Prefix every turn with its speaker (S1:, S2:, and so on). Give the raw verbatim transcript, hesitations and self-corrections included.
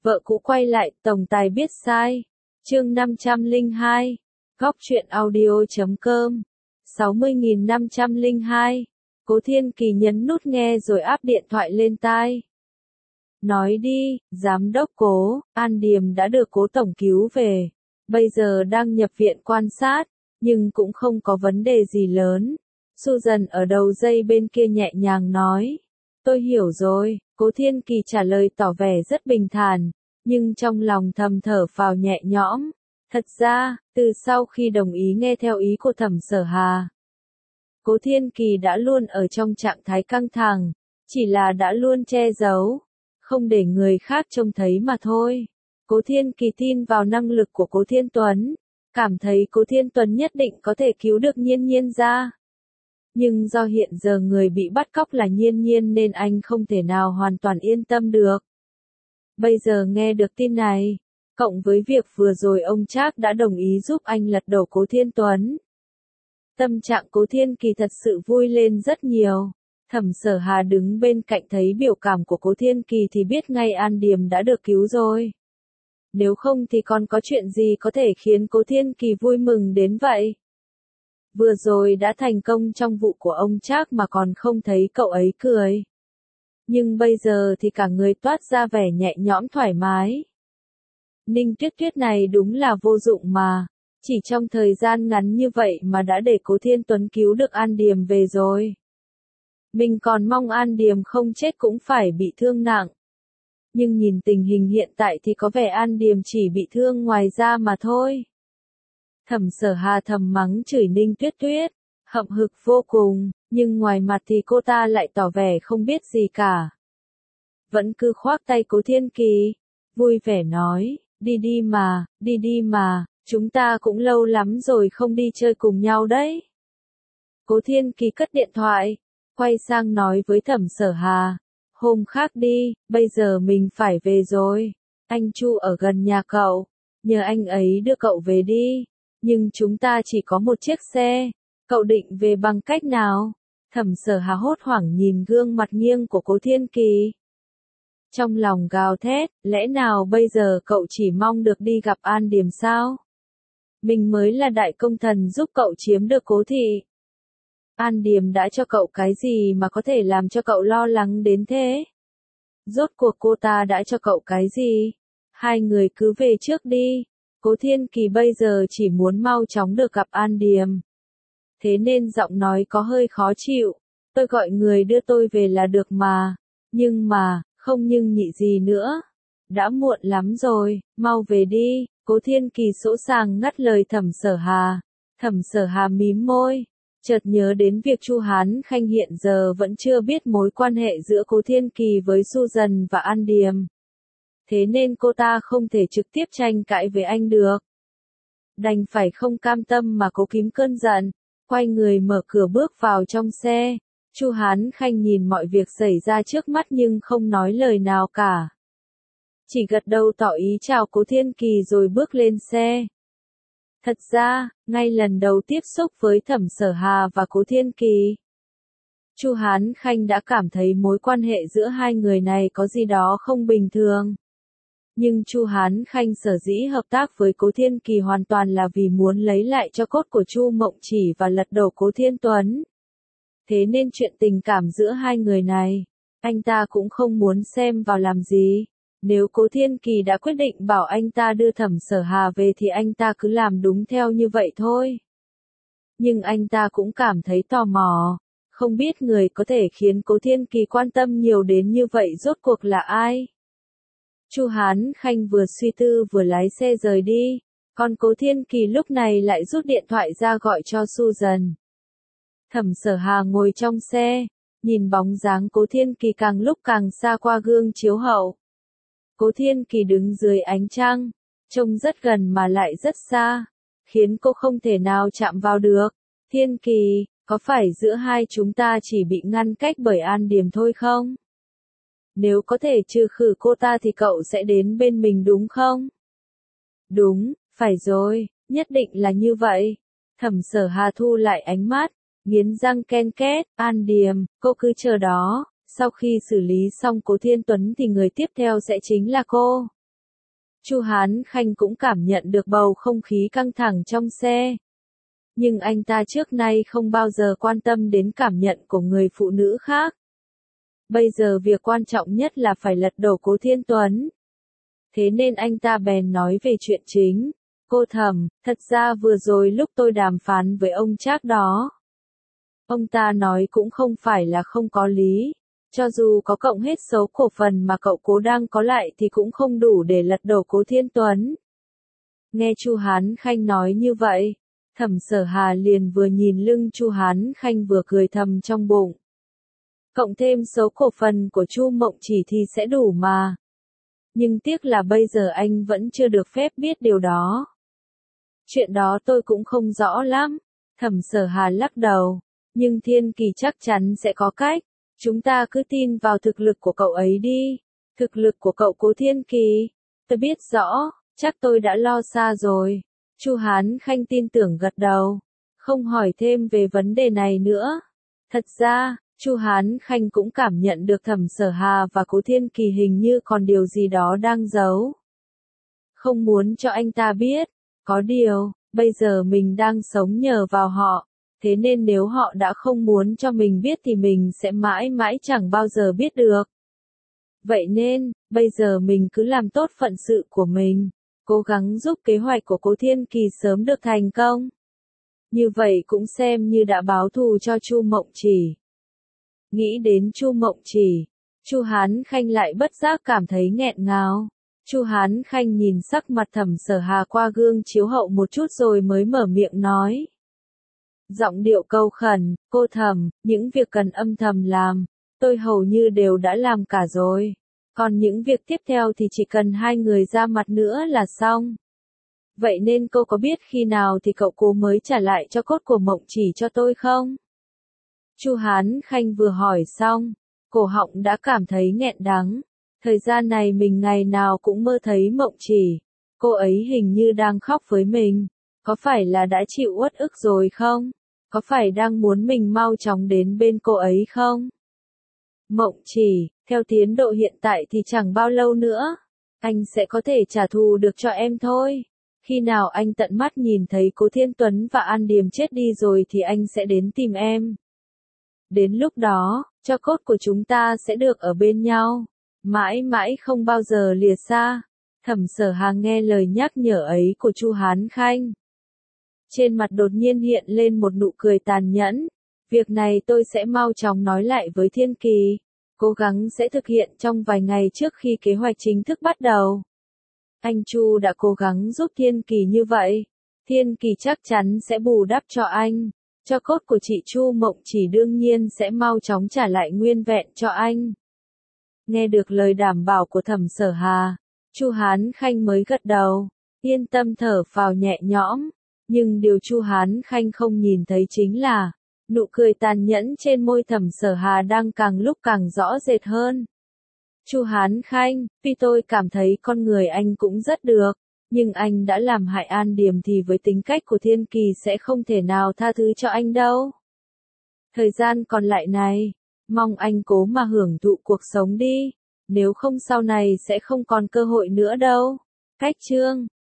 S1: Vợ cũ quay lại, tổng tài biết sai. Chương năm trăm lẻ hai. Góc truyện audio chấm com. sáu mươi nghìn năm trăm lẻ hai. Cố Thiên Kỳ nhấn nút nghe rồi áp điện thoại lên tai. Nói đi, giám đốc Cố, An Điềm đã được Cố tổng cứu về. Bây giờ đang nhập viện quan sát, nhưng cũng không có vấn đề gì lớn. Susan ở đầu dây bên kia nhẹ nhàng nói. Tôi hiểu rồi, Cố Thiên Kỳ trả lời tỏ vẻ rất bình thản, nhưng trong lòng thầm thở phào nhẹ nhõm. Thật ra, từ sau khi đồng ý nghe theo ý của Thẩm Sở Hà, Cố Thiên Kỳ đã luôn ở trong trạng thái căng thẳng, chỉ là đã luôn che giấu, không để người khác trông thấy mà thôi. Cố Thiên Kỳ tin vào năng lực của Cố Thiên Tuấn, cảm thấy Cố Thiên Tuấn nhất định có thể cứu được Nhiên Nhiên ra. Nhưng do hiện giờ người bị bắt cóc là Nhiên Nhiên nên anh không thể nào hoàn toàn yên tâm được. Bây giờ nghe được tin này, cộng với việc vừa rồi ông Trác đã đồng ý giúp anh lật đổ Cố Thiên Tuấn, tâm trạng Cố Thiên Kỳ thật sự vui lên rất nhiều. Thẩm Sở Hà đứng bên cạnh thấy biểu cảm của Cố Thiên Kỳ thì biết ngay An Điềm đã được cứu rồi. Nếu không thì còn có chuyện gì có thể khiến Cố Thiên Kỳ vui mừng đến vậy? Vừa rồi đã thành công trong vụ của ông Trác mà còn không thấy cậu ấy cười. Nhưng bây giờ thì cả người toát ra vẻ nhẹ nhõm thoải mái. Ninh Tuyết Tuyết này đúng là vô dụng mà. Chỉ trong thời gian ngắn như vậy mà đã để Cố Thiên Tuấn cứu được An Điềm về rồi. Mình còn mong An Điềm không chết cũng phải bị thương nặng. Nhưng nhìn tình hình hiện tại thì có vẻ An Điềm chỉ bị thương ngoài da mà thôi. Thẩm Sở Hà thầm mắng chửi Ninh Tuyết Tuyết, hậm hực vô cùng, nhưng ngoài mặt thì cô ta lại tỏ vẻ không biết gì cả. Vẫn cứ khoác tay Cố Thiên Kỳ, vui vẻ nói, đi đi mà, đi đi mà, chúng ta cũng lâu lắm rồi không đi chơi cùng nhau đấy. Cố Thiên Kỳ cất điện thoại, quay sang nói với Thẩm Sở Hà, hôm khác đi, bây giờ mình phải về rồi. Anh Chu ở gần nhà cậu, nhờ anh ấy đưa cậu về đi. Nhưng chúng ta chỉ có một chiếc xe, cậu định về bằng cách nào? Thẩm Sở Hà hốt hoảng nhìn gương mặt nghiêng của Cố Thiên Kỳ. Trong lòng gào thét, lẽ nào bây giờ cậu chỉ mong được đi gặp An Điềm sao? Mình mới là đại công thần giúp cậu chiếm được Cố thị. An Điềm đã cho cậu cái gì mà có thể làm cho cậu lo lắng đến thế? Rốt cuộc cô ta đã cho cậu cái gì? Hai người cứ về trước đi. Cố Thiên Kỳ bây giờ chỉ muốn mau chóng được gặp An Điềm. Thế nên giọng nói có hơi khó chịu. Tôi gọi người đưa tôi về là được mà. Nhưng mà, không nhưng nhị gì nữa. Đã muộn lắm rồi, mau về đi. Cố Thiên Kỳ sỗ sàng ngắt lời Thẩm Sở Hà. Thẩm Sở Hà mím môi. Chợt nhớ đến việc Chu Hán Khanh hiện giờ vẫn chưa biết mối quan hệ giữa Cố Thiên Kỳ với Susan và An Điềm. Thế nên cô ta không thể trực tiếp tranh cãi với anh được. Đành phải không cam tâm mà cố kìm cơn giận, quay người mở cửa bước vào trong xe. Chu Hán Khanh nhìn mọi việc xảy ra trước mắt nhưng không nói lời nào cả. Chỉ gật đầu tỏ ý chào Cố Thiên Kỳ rồi bước lên xe. Thật ra, ngay lần đầu tiếp xúc với Thẩm Sở Hà và Cố Thiên Kỳ, Chu Hán Khanh đã cảm thấy mối quan hệ giữa hai người này có gì đó không bình thường. Nhưng Chu Hán Khanh sở dĩ hợp tác với Cố Thiên Kỳ hoàn toàn là vì muốn lấy lại cho cốt của Chu Mộng Chỉ và lật đổ Cố Thiên Tuấn. Thế nên chuyện tình cảm giữa hai người này, anh ta cũng không muốn xem vào làm gì. Nếu Cố Thiên Kỳ đã quyết định bảo anh ta đưa Thẩm Sở Hà về thì anh ta cứ làm đúng theo như vậy thôi. Nhưng anh ta cũng cảm thấy tò mò, không biết người có thể khiến Cố Thiên Kỳ quan tâm nhiều đến như vậy rốt cuộc là ai. Chu Hán Khanh vừa suy tư vừa lái xe rời đi, còn Cố Thiên Kỳ lúc này lại rút điện thoại ra gọi cho Susan. Thẩm Sở Hà ngồi trong xe, nhìn bóng dáng Cố Thiên Kỳ càng lúc càng xa qua gương chiếu hậu. Cố Thiên Kỳ đứng dưới ánh trăng, trông rất gần mà lại rất xa, khiến cô không thể nào chạm vào được. Thiên Kỳ, có phải giữa hai chúng ta chỉ bị ngăn cách bởi An Điềm thôi không? Nếu có thể trừ khử cô ta thì cậu sẽ đến bên mình đúng không? Đúng, phải rồi, nhất định là như vậy. Thẩm Sở Hà thu lại ánh mắt, nghiến răng ken két, An Điềm, cô cứ chờ đó, sau khi xử lý xong Cố Thiên Tuấn thì người tiếp theo sẽ chính là cô. Chu Hán Khanh cũng cảm nhận được bầu không khí căng thẳng trong xe. Nhưng anh ta trước nay không bao giờ quan tâm đến cảm nhận của người phụ nữ khác. Bây giờ việc quan trọng nhất là phải lật đổ Cố Thiên Tuấn. Thế nên anh ta bèn nói về chuyện chính. Cô Thẩm, thật ra vừa rồi lúc tôi đàm phán với ông Trác đó. Ông ta nói cũng không phải là không có lý. Cho dù có cộng hết số cổ phần mà cậu Cố đang có lại thì cũng không đủ để lật đổ Cố Thiên Tuấn. Nghe Chu Hán Khanh nói như vậy, Thẩm Sở Hà liền vừa nhìn lưng Chu Hán Khanh vừa cười thầm trong bụng. Cộng thêm số cổ phần của Chu Mộng Chỉ thì sẽ đủ mà. Nhưng tiếc là bây giờ anh vẫn chưa được phép biết điều đó. Chuyện đó tôi cũng không rõ lắm. Thẩm Sở Hà lắc đầu. Nhưng Thiên Kỳ chắc chắn sẽ có cách. Chúng ta cứ tin vào thực lực của cậu ấy đi. Thực lực của cậu Cố Thiên Kỳ. Tôi biết rõ, chắc tôi đã lo xa rồi. Chu Hán Khanh tin tưởng gật đầu. Không hỏi thêm về vấn đề này nữa. Thật ra, Chu Hán Khanh cũng cảm nhận được Thẩm Sở Hà và Cố Thiên Kỳ hình như còn điều gì đó đang giấu. Không muốn cho anh ta biết. Có điều, bây giờ mình đang sống nhờ vào họ. Thế nên nếu họ đã không muốn cho mình biết thì mình sẽ mãi mãi chẳng bao giờ biết được. Vậy nên, bây giờ mình cứ làm tốt phận sự của mình. Cố gắng giúp kế hoạch của Cố Thiên Kỳ sớm được thành công. Như vậy cũng xem như đã báo thù cho Chu Mộng Chỉ. Nghĩ đến Chu Mộng Chỉ, Chu Hán Khanh lại bất giác cảm thấy nghẹn ngào. Chu Hán Khanh nhìn sắc mặt Thẩm Sở Hà qua gương chiếu hậu một chút rồi mới mở miệng nói. Giọng điệu câu khẩn, cô Thẩm, những việc cần âm thầm làm, tôi hầu như đều đã làm cả rồi. Còn những việc tiếp theo thì chỉ cần hai người ra mặt nữa là xong. Vậy nên cô có biết khi nào thì cậu Cố mới trả lại cho cốt của Mộng Chỉ cho tôi không? Chu Hán Khanh vừa hỏi xong, cổ họng đã cảm thấy nghẹn đắng. Thời gian này mình ngày nào cũng mơ thấy Mộng Chỉ. Cô ấy hình như đang khóc với mình. Có phải là đã chịu uất ức rồi không? Có phải đang muốn mình mau chóng đến bên cô ấy không? Mộng Chỉ, theo tiến độ hiện tại thì chẳng bao lâu nữa. Anh sẽ có thể trả thù được cho em thôi. Khi nào anh tận mắt nhìn thấy Cố Thiên Tuấn và An Điềm chết đi rồi thì anh sẽ đến tìm em. Đến lúc đó, tro cốt của chúng ta sẽ được ở bên nhau. Mãi mãi không bao giờ lìa xa. Thẩm Sở Hà nghe lời nhắc nhở ấy của Chu Hán Khanh. Trên mặt đột nhiên hiện lên một nụ cười tàn nhẫn. Việc này tôi sẽ mau chóng nói lại với Thiên Kỳ. Cố gắng sẽ thực hiện trong vài ngày trước khi kế hoạch chính thức bắt đầu. Anh Chu đã cố gắng giúp Thiên Kỳ như vậy. Thiên Kỳ chắc chắn sẽ bù đắp cho anh. Cho cốt của chị Chu Mộng Chỉ đương nhiên sẽ mau chóng trả lại nguyên vẹn cho anh. Nghe được lời đảm bảo của Thẩm Sở Hà, Chu Hán Khanh mới gật đầu, yên tâm thở phào nhẹ nhõm. Nhưng điều Chu Hán Khanh không nhìn thấy chính là, nụ cười tàn nhẫn trên môi Thẩm Sở Hà đang càng lúc càng rõ rệt hơn. Chu Hán Khanh, tuy tôi cảm thấy con người anh cũng rất được, nhưng anh đã làm hại An Điềm thì với tính cách của Thiên Kỳ sẽ không thể nào tha thứ cho anh đâu. Thời gian còn lại này, mong anh cố mà hưởng thụ cuộc sống đi, nếu không sau này sẽ không còn cơ hội nữa đâu. Cách chương